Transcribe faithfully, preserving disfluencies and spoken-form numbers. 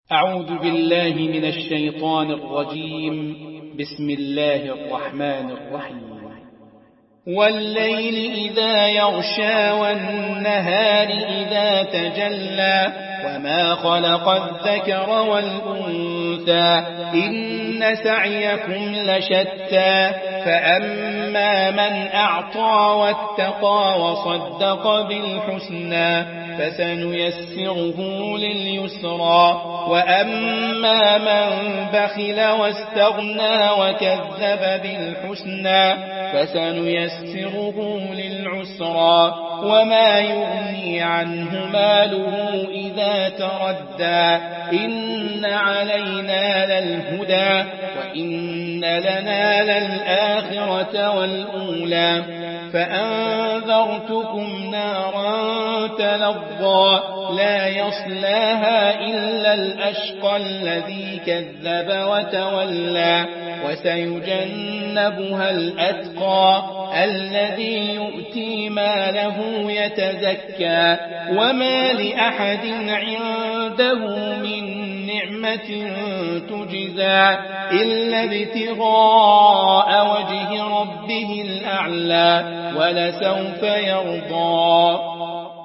أعوذ بالله من الشيطان الرجيم. بسم الله الرحمن الرحيم. والليل إذا يغشى والنهار إذا تجلى وما خلق الذكر والأنثى إن سعيكم لشتى فأما من أعطى واتقى وصدق بالحسنى فسنيسره لليسرى وأما من بخل واستغنى وكذب بالحسنى فسنيسره للعسرى وما يغني عنه ماله إذا تردى إن علينا للهدى وإن لنا للآخرة والأولى فأنذرتكم نارا تلظى لا يصلاها إلا الأشقى الذي كذب وتولى وسيجنبها الأتقى الذي يؤتي ماله يتزكى وما لأحد عنده من نعمة تجزى إلا ابتغاء وجه ربه الأعلى ولسوف يرضى.